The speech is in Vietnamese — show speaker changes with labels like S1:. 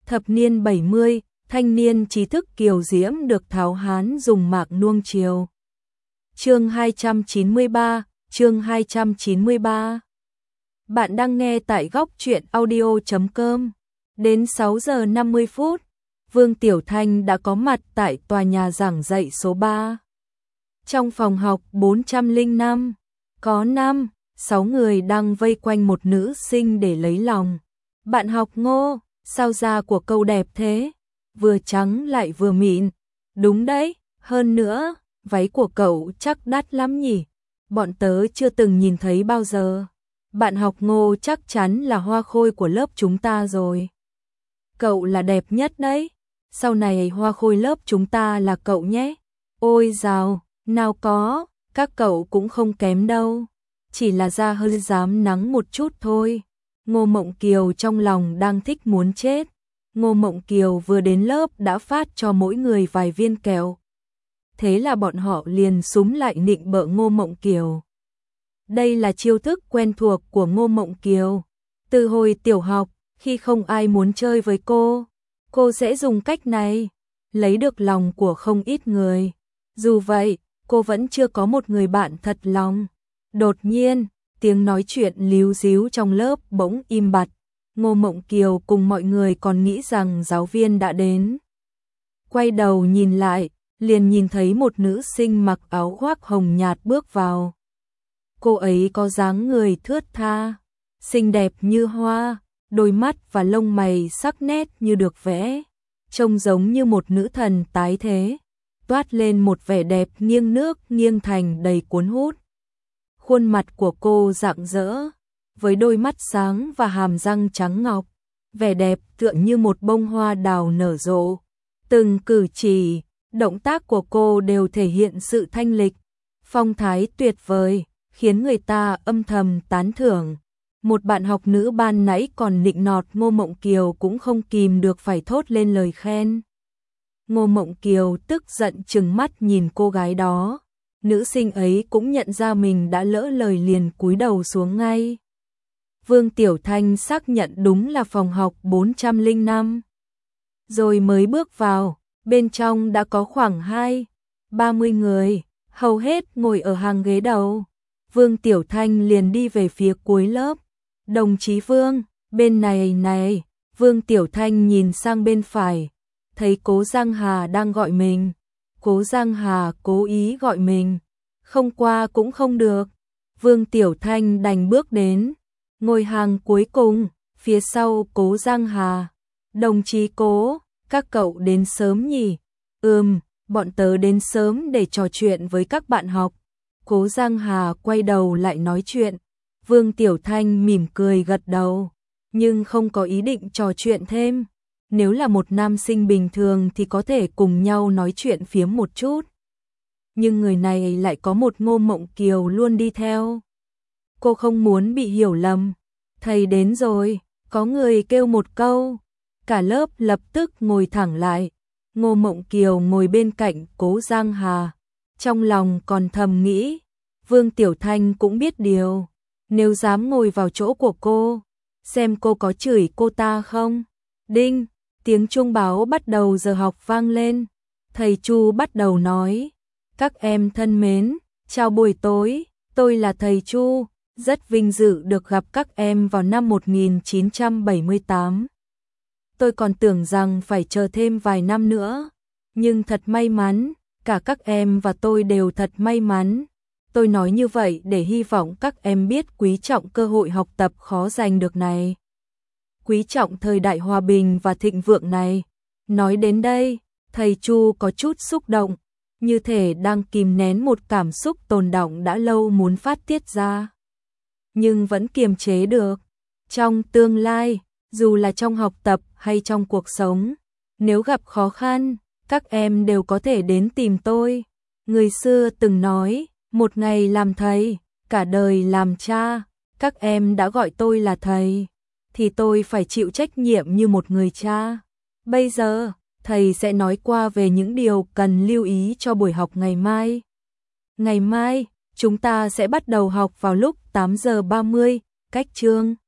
S1: Thập niên 70, thanh niên trí thức kiều diễm được tháo hán dùng mạc nuông chiều. Chương 293, chương 293. Bạn đang nghe tại góc truyện audio.com. Đến 6 giờ 50 phút, Vương Tiểu Thanh đã có mặt tại tòa nhà giảng dạy số 3. Trong phòng học 405, có 6 người đang vây quanh một nữ sinh để lấy lòng. Bạn học Ngô, sao da của cậu đẹp thế? Vừa trắng lại vừa mịn. Đúng đấy, hơn nữa, váy của cậu chắc đắt lắm nhỉ? Bọn tớ chưa từng nhìn thấy bao giờ. Bạn học Ngô chắc chắn là hoa khôi của lớp chúng ta rồi. Cậu là đẹp nhất đấy. Sau này hoa khôi lớp chúng ta là cậu nhé. Ôi dào, nào có, các cậu cũng không kém đâu. Chỉ là da hơi dám nắng một chút thôi. Ngô Mộng Kiều trong lòng đang thích muốn chết. Ngô Mộng Kiều vừa đến lớp đã phát cho mỗi người vài viên kẹo. Thế là bọn họ liền súm lại nịnh bợ Ngô Mộng Kiều. Đây là chiêu thức quen thuộc của Ngô Mộng Kiều. Từ hồi tiểu học, khi không ai muốn chơi với cô sẽ dùng cách này, lấy được lòng của không ít người. Dù vậy, cô vẫn chưa có một người bạn thật lòng. Đột nhiên, tiếng nói chuyện líu ríu trong lớp bỗng im bặt. Ngô Mộng Kiều cùng mọi người còn nghĩ rằng giáo viên đã đến. Quay đầu nhìn lại, liền nhìn thấy một nữ sinh mặc áo khoác hồng nhạt bước vào. Cô ấy có dáng người thướt tha, xinh đẹp như hoa, đôi mắt và lông mày sắc nét như được vẽ, trông giống như một nữ thần tái thế, toát lên một vẻ đẹp nghiêng nước nghiêng thành đầy cuốn hút. Khuôn mặt của cô rạng rỡ, với đôi mắt sáng và hàm răng trắng ngọc, vẻ đẹp tựa như một bông hoa đào nở rộ. Từng cử chỉ, động tác của cô đều thể hiện sự thanh lịch, phong thái tuyệt vời, khiến người ta âm thầm tán thưởng. Một bạn học nữ ban nãy còn nịnh nọt Ngô Mộng Kiều cũng không kìm được phải thốt lên lời khen. Ngô Mộng Kiều tức giận trừng mắt nhìn cô gái đó. Nữ sinh ấy cũng nhận ra mình đã lỡ lời liền cúi đầu xuống ngay. Vương Tiểu Thanh xác nhận đúng là phòng học 405. Rồi mới bước vào, bên trong đã có khoảng 20-30 người, hầu hết ngồi ở hàng ghế đầu. Vương Tiểu Thanh liền đi về phía cuối lớp. Đồng chí Vương, bên này, Vương Tiểu Thanh nhìn sang bên phải, thấy Cố Giang Hà đang gọi mình. Cố Giang Hà cố ý gọi mình, không qua cũng không được. Vương Tiểu Thanh đành bước đến, ngồi hàng cuối cùng, phía sau Cố Giang Hà. Đồng chí Cố, các cậu đến sớm nhỉ? Bọn tớ đến sớm để trò chuyện với các bạn học. Cố Giang Hà quay đầu lại nói chuyện. Vương Tiểu Thanh mỉm cười gật đầu, nhưng không có ý định trò chuyện thêm. Nếu là một nam sinh bình thường thì có thể cùng nhau nói chuyện phiếm một chút. Nhưng người này lại có một Ngô Mộng Kiều luôn đi theo. Cô không muốn bị hiểu lầm. Thầy đến rồi, có người kêu một câu. Cả lớp lập tức ngồi thẳng lại. Ngô Mộng Kiều ngồi bên cạnh Cố Giang Hà. Trong lòng còn thầm nghĩ, Vương Tiểu Thanh cũng biết điều. Nếu dám ngồi vào chỗ của cô, xem cô có chửi cô ta không. Đinh, tiếng chuông báo bắt đầu giờ học vang lên. Thầy Chu bắt đầu nói, các em thân mến, chào buổi tối, tôi là thầy Chu, rất vinh dự được gặp các em vào năm 1978. Tôi còn tưởng rằng phải chờ thêm vài năm nữa, nhưng thật may mắn, cả các em và tôi đều thật may mắn. Tôi nói như vậy để hy vọng các em biết quý trọng cơ hội học tập khó giành được này. Quý trọng thời đại hòa bình và thịnh vượng này. Nói đến đây, thầy Chu có chút xúc động, như thể đang kìm nén một cảm xúc tồn đọng đã lâu muốn phát tiết ra. Nhưng vẫn kiềm chế được. Trong tương lai, dù là trong học tập hay trong cuộc sống, nếu gặp khó khăn, các em đều có thể đến tìm tôi. Người xưa từng nói, một ngày làm thầy, cả đời làm cha. Các em đã gọi tôi là thầy, thì tôi phải chịu trách nhiệm như một người cha. Bây giờ, thầy sẽ nói qua về những điều cần lưu ý cho buổi học ngày mai. Ngày mai, chúng ta sẽ bắt đầu học vào lúc 8 giờ 30, cách chương.